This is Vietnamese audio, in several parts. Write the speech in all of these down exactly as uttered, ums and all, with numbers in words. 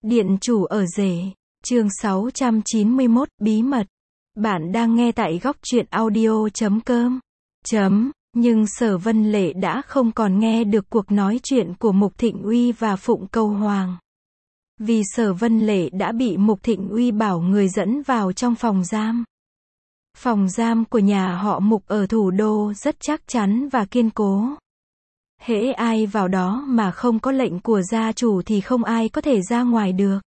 Điện chủ ở rể, chương sáu trăm chín mươi mốt, bí mật. Bạn đang nghe tại góc truyện audio chấm com. Chấm, nhưng Sở Vân Lệ đã không còn nghe được cuộc nói chuyện của Mục Thịnh Uy và Phụng Cầu Hoàng. Vì Sở Vân Lệ đã bị Mục Thịnh Uy bảo người dẫn vào trong phòng giam. Phòng giam của nhà họ Mục ở thủ đô rất chắc chắn và kiên cố. Hễ ai vào đó mà không có lệnh của gia chủ thì không ai có thể ra ngoài được.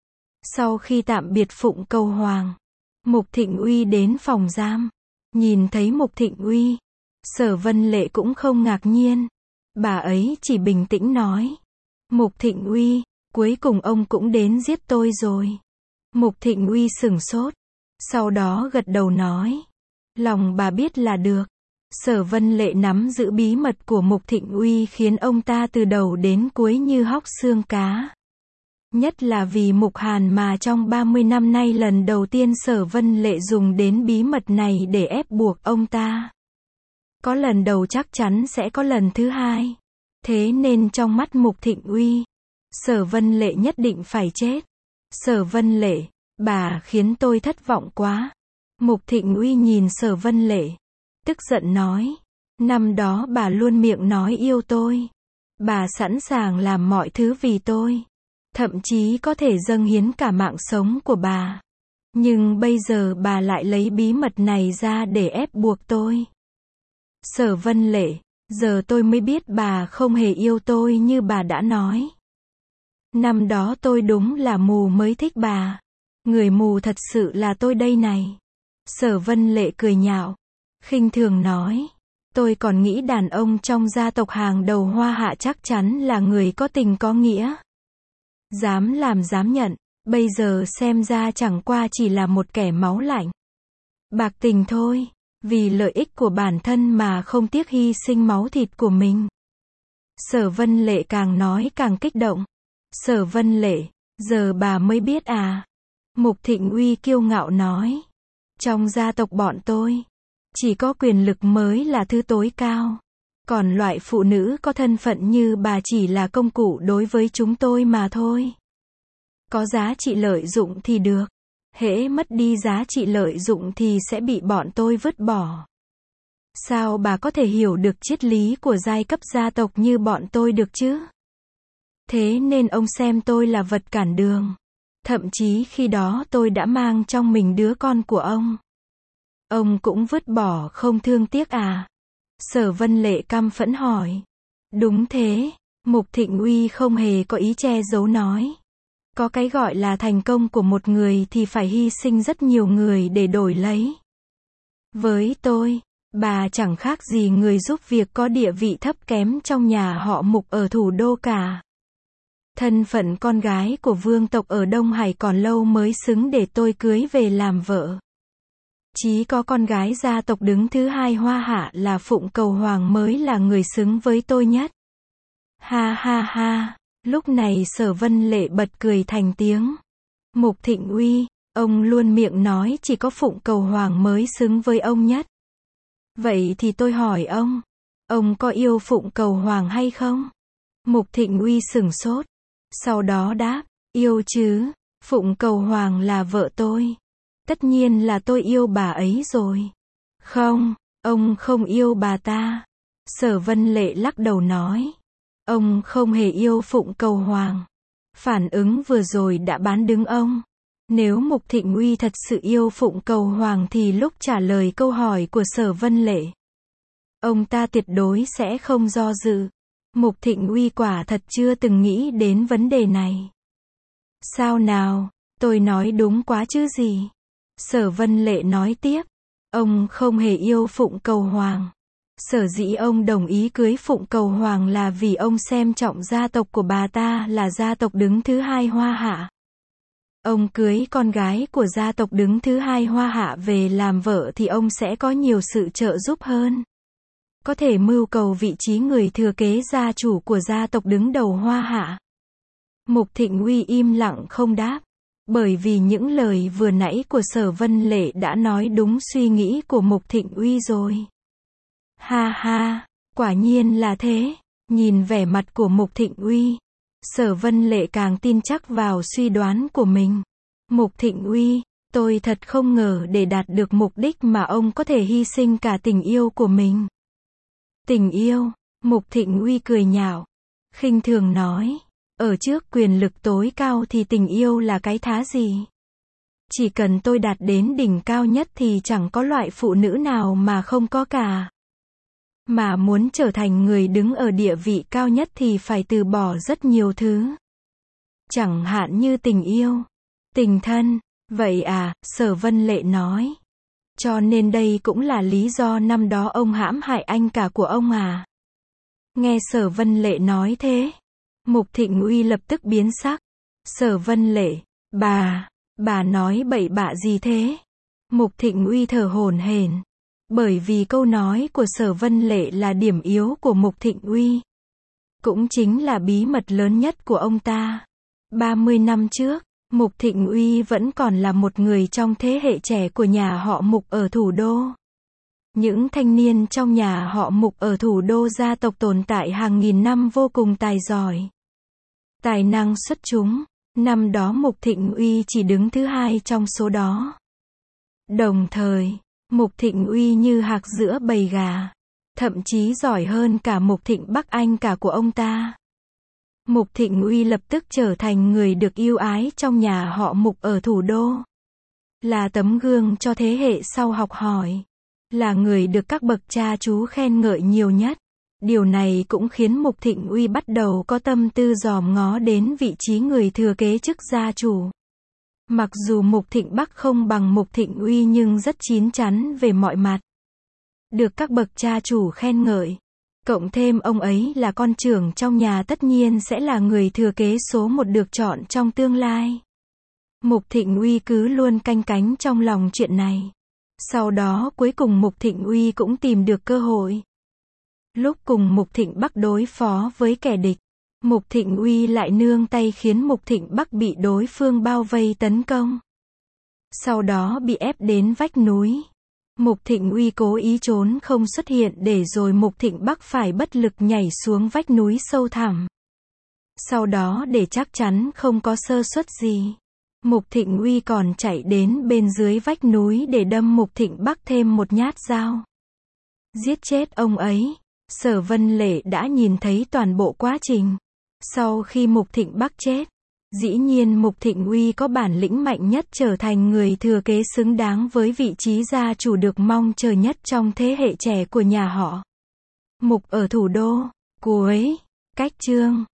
Sau khi tạm biệt Phụng Cầu Hoàng, Mục Thịnh Uy đến phòng giam. Nhìn thấy Mục Thịnh Uy, Sở Vân Lệ cũng không ngạc nhiên. Bà ấy chỉ bình tĩnh nói. Mục Thịnh Uy, cuối cùng ông cũng đến giết tôi rồi. Mục Thịnh Uy sửng sốt. Sau đó gật đầu nói. Lòng bà biết là được. Sở Vân Lệ nắm giữ bí mật của Mục Thịnh Uy khiến ông ta từ đầu đến cuối như hóc xương cá. Nhất là vì Mục Hàn mà trong ba mươi năm nay lần đầu tiên Sở Vân Lệ dùng đến bí mật này để ép buộc ông ta. Có lần đầu chắc chắn sẽ có lần thứ hai. Thế nên trong mắt Mục Thịnh Uy, Sở Vân Lệ nhất định phải chết. Sở Vân Lệ, bà khiến tôi thất vọng quá. Mục Thịnh Uy nhìn Sở Vân Lệ, tức giận nói. Năm đó bà luôn miệng nói yêu tôi. Bà sẵn sàng làm mọi thứ vì tôi. Thậm chí có thể dâng hiến cả mạng sống của bà. Nhưng bây giờ bà lại lấy bí mật này ra để ép buộc tôi. Sở Vân Lệ, giờ tôi mới biết bà không hề yêu tôi như bà đã nói. Năm đó tôi đúng là mù mới thích bà. Người mù thật sự là tôi đây này. Sở Vân Lệ cười nhạo, khinh thường nói. Tôi còn nghĩ đàn ông trong gia tộc hàng đầu Hoa Hạ chắc chắn là người có tình có nghĩa. Dám làm dám nhận, bây giờ xem ra chẳng qua chỉ là một kẻ máu lạnh. Bạc tình thôi, vì lợi ích của bản thân mà không tiếc hy sinh máu thịt của mình. Sở Vân Lệ càng nói càng kích động. Sở Vân Lệ, giờ bà mới biết à? Mục Thịnh Uy kiêu ngạo nói. Trong gia tộc bọn tôi, chỉ có quyền lực mới là thứ tối cao. Còn loại phụ nữ có thân phận như bà chỉ là công cụ đối với chúng tôi mà thôi. Có giá trị lợi dụng thì được. Hễ mất đi giá trị lợi dụng thì sẽ bị bọn tôi vứt bỏ. Sao bà có thể hiểu được triết lý của giai cấp gia tộc như bọn tôi được chứ? Thế nên ông xem tôi là vật cản đường. Thậm chí khi đó tôi đã mang trong mình đứa con của ông. Ông cũng vứt bỏ không thương tiếc à? Sở Vân Lệ căm phẫn hỏi. Đúng thế, Mục Thịnh Uy không hề có ý che giấu nói. Có cái gọi là thành công của một người thì phải hy sinh rất nhiều người để đổi lấy. Với tôi, bà chẳng khác gì người giúp việc có địa vị thấp kém trong nhà họ Mục ở thủ đô cả. Thân phận con gái của vương tộc ở Đông Hải còn lâu mới xứng để tôi cưới về làm vợ. Chỉ có con gái gia tộc đứng thứ hai Hoa Hạ là Phụng Cầu Hoàng mới là người xứng với tôi nhất. Ha ha ha, lúc này Sở Vân Lệ bật cười thành tiếng. Mục Thịnh Uy, ông luôn miệng nói chỉ có Phụng Cầu Hoàng mới xứng với ông nhất. Vậy thì tôi hỏi ông, ông có yêu Phụng Cầu Hoàng hay không? Mục Thịnh Uy sửng sốt, sau đó đáp, yêu chứ, Phụng Cầu Hoàng là vợ tôi. Tất nhiên là tôi yêu bà ấy rồi. Không, ông không yêu bà ta. Sở Vân Lệ lắc đầu nói. Ông không hề yêu Phụng Cầu Hoàng. Phản ứng vừa rồi đã bán đứng ông. Nếu Mục Thịnh Uy thật sự yêu Phụng Cầu Hoàng thì lúc trả lời câu hỏi của Sở Vân Lệ, ông ta tuyệt đối sẽ không do dự. Mục Thịnh Uy quả thật chưa từng nghĩ đến vấn đề này. Sao nào, tôi nói đúng quá chứ gì? Sở Vân Lệ nói tiếp, ông không hề yêu Phụng Cầu Hoàng. Sở dĩ ông đồng ý cưới Phụng Cầu Hoàng là vì ông xem trọng gia tộc của bà ta là gia tộc đứng thứ hai Hoa Hạ. Ông cưới con gái của gia tộc đứng thứ hai Hoa Hạ về làm vợ thì ông sẽ có nhiều sự trợ giúp hơn. Có thể mưu cầu vị trí người thừa kế gia chủ của gia tộc đứng đầu Hoa Hạ. Mục Thịnh Uy im lặng không đáp. Bởi vì những lời vừa nãy của Sở Vân Lệ đã nói đúng suy nghĩ của Mục Thịnh Uy rồi. Ha ha, quả nhiên là thế. Nhìn vẻ mặt của Mục Thịnh Uy, Sở Vân Lệ càng tin chắc vào suy đoán của mình. Mục Thịnh Uy, tôi thật không ngờ để đạt được mục đích mà ông có thể hy sinh cả tình yêu của mình. Tình yêu, Mục Thịnh Uy cười nhạo, khinh thường nói, ở trước quyền lực tối cao thì tình yêu là cái thá gì? Chỉ cần tôi đạt đến đỉnh cao nhất thì chẳng có loại phụ nữ nào mà không có cả. Mà muốn trở thành người đứng ở địa vị cao nhất thì phải từ bỏ rất nhiều thứ. Chẳng hạn như tình yêu, tình thân. Vậy à, Sở Vân Lệ nói. Cho nên đây cũng là lý do năm đó ông hãm hại anh cả của ông à? Nghe Sở Vân Lệ nói thế, Mục Thịnh Uy lập tức biến sắc. Sở Vân Lệ, bà, bà nói bậy bạ gì thế? Mục Thịnh Uy thở hổn hển. Bởi vì câu nói của Sở Vân Lệ là điểm yếu của Mục Thịnh Uy. Cũng chính là bí mật lớn nhất của ông ta. ba mươi năm trước, Mục Thịnh Uy vẫn còn là một người trong thế hệ trẻ của nhà họ Mục ở thủ đô. Những thanh niên trong nhà họ Mục ở thủ đô gia tộc tồn tại hàng nghìn năm vô cùng tài giỏi. Tài năng xuất chúng. Năm đó Mục Thịnh Uy chỉ đứng thứ hai trong số đó. Đồng thời, Mục Thịnh Uy như hạc giữa bầy gà. Thậm chí giỏi hơn cả Mục Thịnh Bắc anh cả của ông ta. Mục Thịnh Uy lập tức trở thành người được yêu ái trong nhà họ Mục ở thủ đô. Là tấm gương cho thế hệ sau học hỏi. Là người được các bậc cha chú khen ngợi nhiều nhất. Điều này cũng khiến Mục Thịnh Uy bắt đầu có tâm tư dòm ngó đến vị trí người thừa kế chức gia chủ. Mặc dù Mục Thịnh Bắc không bằng Mục Thịnh Uy nhưng rất chín chắn về mọi mặt. Được các bậc cha chủ khen ngợi. Cộng thêm ông ấy là con trưởng trong nhà tất nhiên sẽ là người thừa kế số một được chọn trong tương lai. Mục Thịnh Uy cứ luôn canh cánh trong lòng chuyện này. Sau đó cuối cùng Mục Thịnh Uy cũng tìm được cơ hội. Lúc cùng Mục Thịnh Bắc đối phó với kẻ địch, Mục Thịnh Uy lại nương tay khiến Mục Thịnh Bắc bị đối phương bao vây tấn công. Sau đó bị ép đến vách núi. Mục Thịnh Uy cố ý trốn không xuất hiện để rồi Mục Thịnh Bắc phải bất lực nhảy xuống vách núi sâu thẳm. Sau đó để chắc chắn không có sơ suất gì, Mục Thịnh Uy còn chạy đến bên dưới vách núi để đâm Mục Thịnh Bắc thêm một nhát dao. Giết chết ông ấy. Sở Vân Lệ đã nhìn thấy toàn bộ quá trình. Sau khi Mục Thịnh Bắc chết, dĩ nhiên Mục Thịnh Uy có bản lĩnh mạnh nhất trở thành người thừa kế xứng đáng với vị trí gia chủ được mong chờ nhất trong thế hệ trẻ của nhà họ Mục ở thủ đô. Cuối, cách chương